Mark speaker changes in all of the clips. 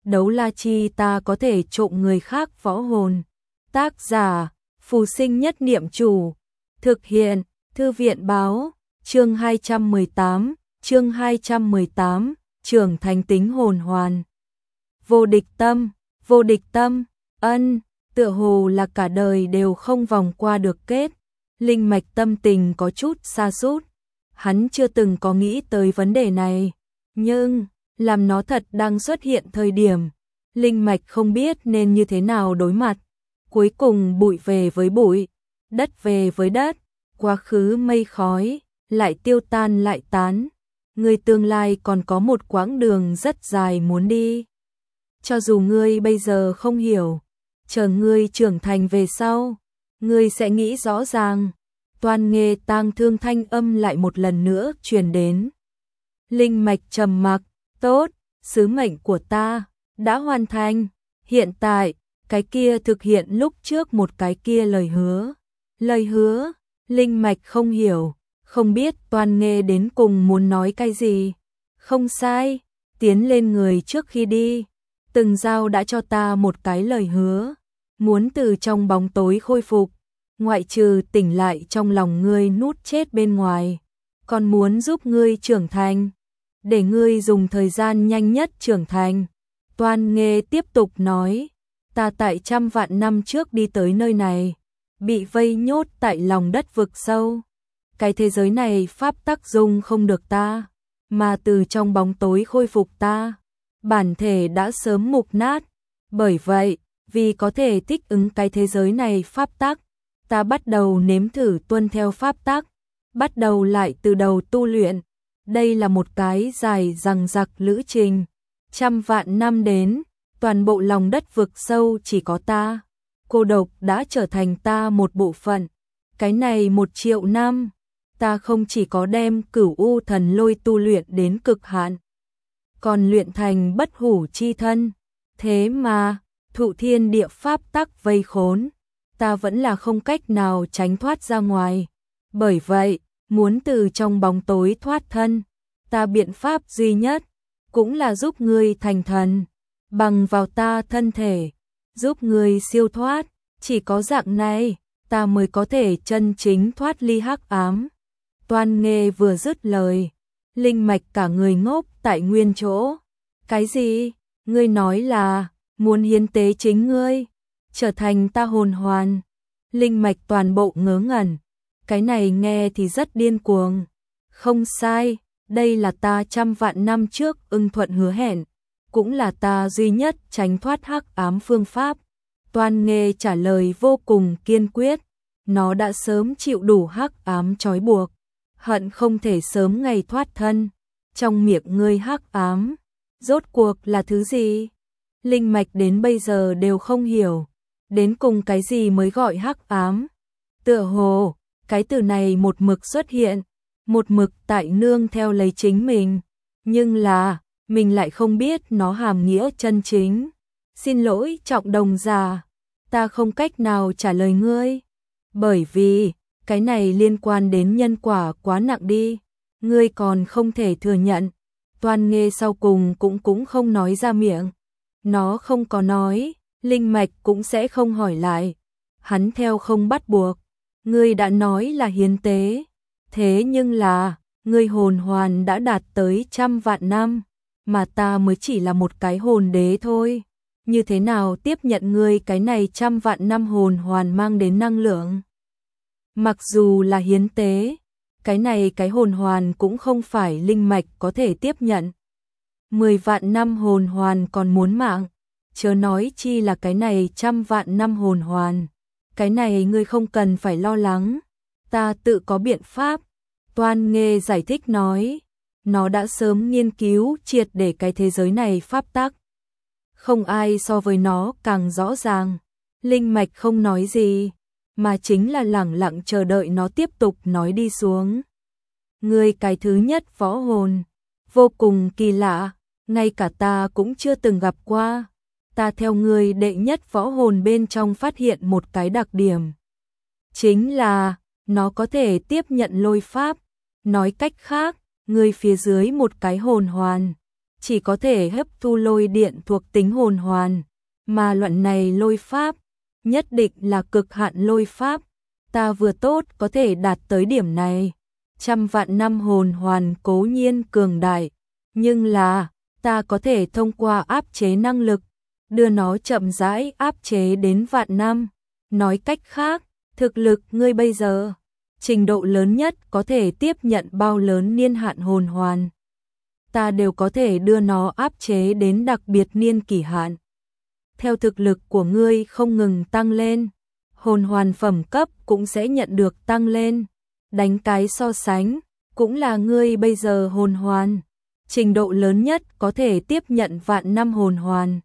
Speaker 1: đấu la chi ta có thể trộm người khác võ hồn. Tác giả, Phù Sinh Nhất Niệm Chủ. Thực hiện, Thư viện Báo. Chương 218, chương 218, trưởng thành tính hồn hoàn. Vô địch tâm, tựa hồ là cả đời đều không vòng qua được kết. Linh Mạch tâm tình có chút sa sút. Hắn chưa từng có nghĩ tới vấn đề này, nhưng làm nó thật đang xuất hiện thời điểm, Linh Mạch không biết nên như thế nào đối mặt. Cuối cùng bụi về với bụi, đất về với đất, quá khứ mây khói, lại tiêu tan lại tán. Ngươi tương lai còn có một quãng đường rất dài muốn đi. Cho dù ngươi bây giờ không hiểu, chờ ngươi trưởng thành về sau, ngươi sẽ nghĩ rõ ràng. Toan Nghê tang thương thanh âm lại một lần nữa truyền đến. Linh Mạch trầm mặc, tốt, sứ mệnh của ta đã hoàn thành. Hiện tại, cái kia thực hiện lúc trước một cái kia lời hứa. Lời hứa, Linh Mạch không hiểu, không biết Toan Nghê đến cùng muốn nói cái gì. Không sai, tiến lên người trước khi đi, từng giao đã cho ta một cái lời hứa, muốn từ trong bóng tối khôi phục, ngoại trừ tỉnh lại trong lòng ngươi nút chết bên ngoài, còn muốn giúp ngươi trưởng thành, để ngươi dùng thời gian nhanh nhất trưởng thành. Toan Nghê tiếp tục nói, ta tại trăm vạn năm trước đi tới nơi này, bị vây nhốt tại lòng đất vực sâu. Cái thế giới này pháp tắc dung không được ta, mà từ trong bóng tối khôi phục ta, bản thể đã sớm mục nát. Bởi vậy, vì có thể thích ứng cái thế giới này pháp tắc, ta bắt đầu nếm thử tuân theo pháp tắc, bắt đầu lại từ đầu tu luyện. Đây là một cái dài dằng dặc lữ trình. Trăm vạn năm đến, toàn bộ lòng đất vực sâu chỉ có ta. Cô độc đã trở thành ta một bộ phận. Cái này 1 triệu năm, ta không chỉ có đem Cửu U Thần Lôi tu luyện đến cực hạn, còn luyện thành bất hủ chi thân. Thế mà, thụ thiên địa pháp tắc vây khốn, ta vẫn là không cách nào tránh thoát ra ngoài. Bởi vậy, muốn từ trong bóng tối thoát thân, ta biện pháp duy nhất cũng là giúp ngươi thành thần, bằng vào ta thân thể, giúp ngươi siêu thoát. Chỉ có dạng này, ta mới có thể chân chính thoát ly hắc ám. Toan Nghê vừa dứt lời, Linh Mạch cả người ngốc tại nguyên chỗ. Cái gì? Ngươi nói là muốn hiến tế chính ngươi, trở thành ta hồn hoàn? Linh Mạch toàn bộ ngớ ngẩn. Cái này nghe thì rất điên cuồng. Không sai, đây là ta trăm vạn năm trước ưng thuận hứa hẹn, cũng là ta duy nhất tránh thoát hắc ám phương pháp. Toan Nghê trả lời vô cùng kiên quyết, nó đã sớm chịu đủ hắc ám trói buộc, hận không thể sớm ngày thoát thân. Trong miệng ngươi hắc ám, rốt cuộc là thứ gì? Linh Mạch đến bây giờ đều không hiểu, đến cùng cái gì mới gọi hắc ám. Tựa hồ, cái từ này một mực xuất hiện, một mực tại nương theo lấy chính mình, nhưng là, mình lại không biết nó hàm nghĩa chân chính. Xin lỗi Trọng Đồng già, ta không cách nào trả lời ngươi, bởi vì cái này liên quan đến nhân quả quá nặng đi, ngươi còn không thể thừa nhận. Toan Nghê sau cùng cũng không nói ra miệng. Nó không có nói, Linh Mạch cũng sẽ không hỏi lại. Hắn theo không bắt buộc. Ngươi đã nói là hiến tế, thế nhưng là, ngươi hồn hoàn đã đạt tới trăm vạn năm, mà ta mới chỉ là một cái hồn đế thôi. Như thế nào tiếp nhận ngươi cái này trăm vạn năm hồn hoàn mang đến năng lượng? Mặc dù là hiến tế, cái này cái hồn hoàn cũng không phải Linh Mạch có thể tiếp nhận. 10 vạn năm hồn hoàn còn muốn mạng, chớ nói chi là cái này trăm vạn năm hồn hoàn. Cái này ngươi không cần phải lo lắng, ta tự có biện pháp. Toan Nghê giải thích nói, nó đã sớm nghiên cứu triệt để cái thế giới này pháp tắc. Không ai so với nó càng rõ ràng. Linh Mạch không nói gì, mà chính là lẳng lặng chờ đợi nó tiếp tục nói đi xuống. Ngươi cái thứ nhất võ hồn, vô cùng kỳ lạ, ngay cả ta cũng chưa từng gặp qua. Ta theo ngươi đệ nhất võ hồn bên trong phát hiện một cái đặc điểm. Chính là, nó có thể tiếp nhận lôi pháp. Nói cách khác, ngươi phía dưới một cái hồn hoàn, chỉ có thể hấp thu lôi điện thuộc tính hồn hoàn, mà loại này lôi pháp nhất định là cực hạn lôi pháp, ta vừa tốt có thể đạt tới điểm này. Trăm vạn năm hồn hoàn cố nhiên cường đại, nhưng là ta có thể thông qua áp chế năng lực, đưa nó chậm rãi áp chế đến vạn năm. Nói cách khác, thực lực ngươi bây giờ, trình độ lớn nhất có thể tiếp nhận bao lớn niên hạn hồn hoàn. Ta đều có thể đưa nó áp chế đến đặc biệt niên kỷ hạn. Theo thực lực của ngươi không ngừng tăng lên, hồn hoàn phẩm cấp cũng sẽ nhận được tăng lên. Đánh cái so sánh, cũng là ngươi bây giờ hồn hoàn, trình độ lớn nhất có thể tiếp nhận vạn năm hồn hoàn.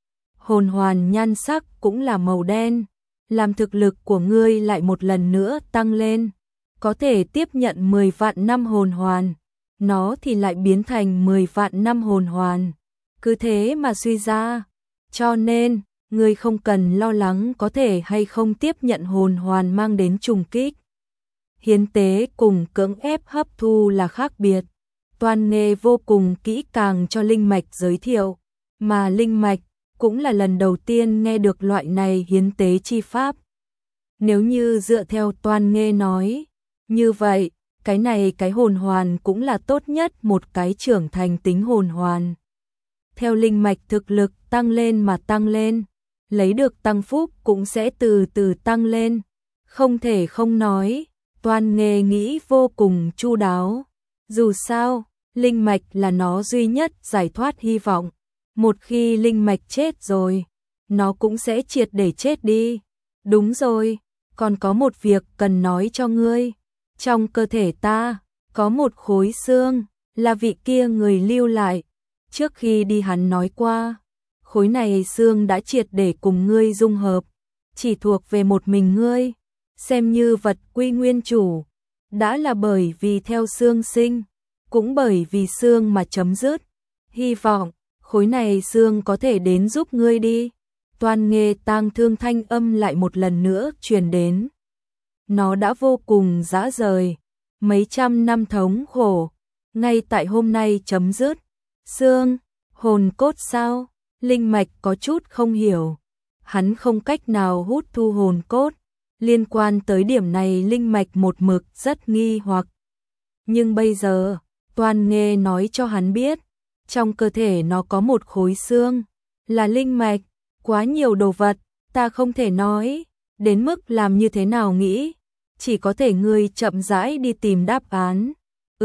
Speaker 1: Hồn hoàn nhan sắc cũng là màu đen, làm thực lực của ngươi lại một lần nữa tăng lên, có thể tiếp nhận 10 vạn năm hồn hoàn, nó thì lại biến thành 10 vạn năm hồn hoàn. Cứ thế mà suy ra, cho nên, ngươi không cần lo lắng có thể hay không tiếp nhận hồn hoàn mang đến trùng kích. Hiến tế cùng cưỡng ép hấp thu là khác biệt. Toan Nghê vô cùng kỹ càng cho Linh Mạch giới thiệu, mà Linh Mạch cũng là lần đầu tiên nghe được loại này hiến tế chi pháp. Nếu như dựa theo Toan Nghê nói, như vậy, cái hồn hoàn cũng là tốt nhất một cái trưởng thành tính hồn hoàn. Theo Linh Mạch thực lực tăng lên mà tăng lên, lấy được tăng phúc cũng sẽ từ từ tăng lên. Không thể không nói, Toan Nghê nghĩ vô cùng chu đáo. Dù sao, Linh Mạch là nó duy nhất giải thoát hy vọng. Một khi Linh Mạch chết rồi, nó cũng sẽ triệt để chết đi. Đúng rồi, còn có một việc cần nói cho ngươi. Trong cơ thể ta, có một khối xương, là vị kia người lưu lại. Trước khi đi hắn nói qua, khối này xương đã triệt để cùng ngươi dung hợp, chỉ thuộc về một mình ngươi, xem như vật quy nguyên chủ. Đã là bởi vì theo xương sinh, cũng bởi vì xương mà chấm dứt. Hy vọng, khối này xương có thể đến giúp ngươi đi. Toan Nghê tang thương thanh âm lại một lần nữa truyền đến. Nó đã vô cùng dã rời, mấy trăm năm thống khổ, ngay tại hôm nay chấm dứt. Xương, hồn cốt sao? Linh Mạch có chút không hiểu. Hắn không cách nào hút thu hồn cốt. Liên quan tới điểm này Linh Mạch một mực rất nghi hoặc. Nhưng bây giờ, Toan Nghê nói cho hắn biết, trong cơ thể nó có một khối xương, là linh mạch. Quá nhiều đồ vật, ta không thể nói, đến mức làm như thế nào nghĩ, chỉ có thể ngươi chậm rãi đi tìm đáp án.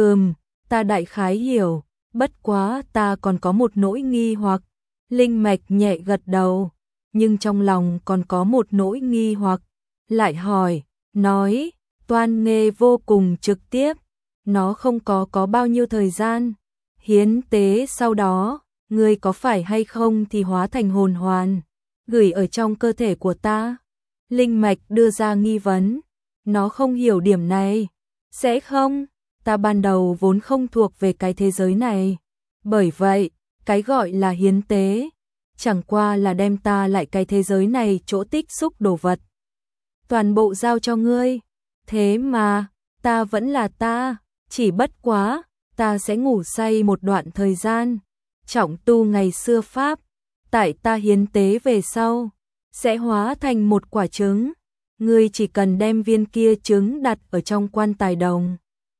Speaker 1: Ta đại khái hiểu, bất quá ta còn có một nỗi nghi hoặc. Linh Mạch nhẹ gật đầu, nhưng trong lòng còn có một nỗi nghi hoặc, lại hỏi, nói. Toan Nghê vô cùng trực tiếp, nó không có bao nhiêu thời gian. Hiến tế sau đó, ngươi có phải hay không thì hóa thành hồn hoàn, gửi ở trong cơ thể của ta. Linh Mạch đưa ra nghi vấn, nó không hiểu điểm này. Sẽ không, ta ban đầu vốn không thuộc về cái thế giới này. Bởi vậy, cái gọi là hiến tế, chẳng qua là đem ta lại cái thế giới này chỗ tích xúc đồ vật. Toàn bộ giao cho ngươi, thế mà, ta vẫn là ta, chỉ bất quá, ta sẽ ngủ say một đoạn thời gian, trọng tu ngày xưa pháp, tại ta hiến tế về sau, sẽ hóa thành một quả trứng, ngươi chỉ cần đem viên kia trứng đặt ở trong quan tài đồng.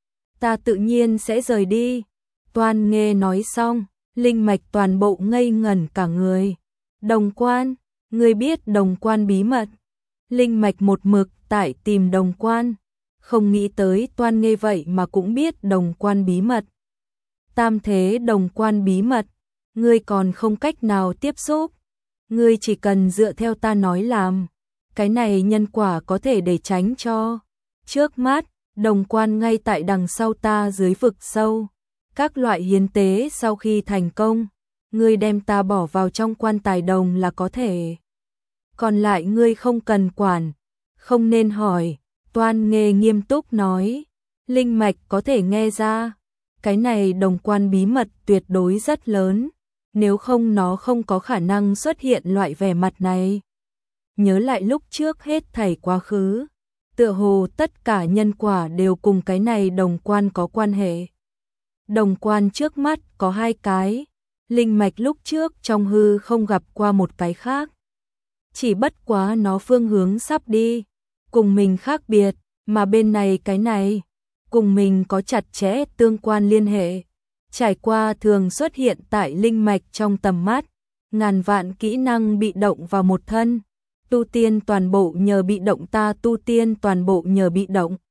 Speaker 1: Ta tự nhiên sẽ rời đi. Toan Nghê nói xong, Linh Mạch toàn bộ ngây ngẩn cả người. Đồng quan, ngươi biết đồng quan bí mật. Linh Mạch một mực tại tìm đồng quan, không nghĩ tới Toan Nghê vậy mà cũng biết đồng quan bí mật. Tam thế đồng quan bí mật, ngươi còn không cách nào tiếp xúc. Ngươi chỉ cần dựa theo ta nói làm, cái này nhân quả có thể để tránh cho. Trước mắt, đồng quan ngay tại đằng sau ta dưới vực sâu. Các loại hiến tế sau khi thành công, ngươi đem ta bỏ vào trong quan tài đồng là có thể. Còn lại ngươi không cần quản, không nên hỏi. Toan Nghê nghiêm túc nói. Linh Mạch có thể nghe ra, cái này đồng quan bí mật tuyệt đối rất lớn, nếu không nó không có khả năng xuất hiện loại vẻ mặt này. Nhớ lại lúc trước hết thảy quá khứ, tựa hồ tất cả nhân quả đều cùng cái này đồng quan có quan hệ. Đồng quan trước mắt có hai cái, linh mạch lúc trước trong hư không gặp qua một cái khác. Chỉ bất quá nó phương hướng sắp đi cùng mình khác biệt, mà bên này cái này cùng mình có chặt chẽ tương quan liên hệ. Trải qua thường xuất hiện tại linh mạch trong tầm mắt, ngàn vạn kỹ năng bị động vào một thân, tu tiên toàn bộ nhờ bị động, ta tu tiên toàn bộ nhờ bị động.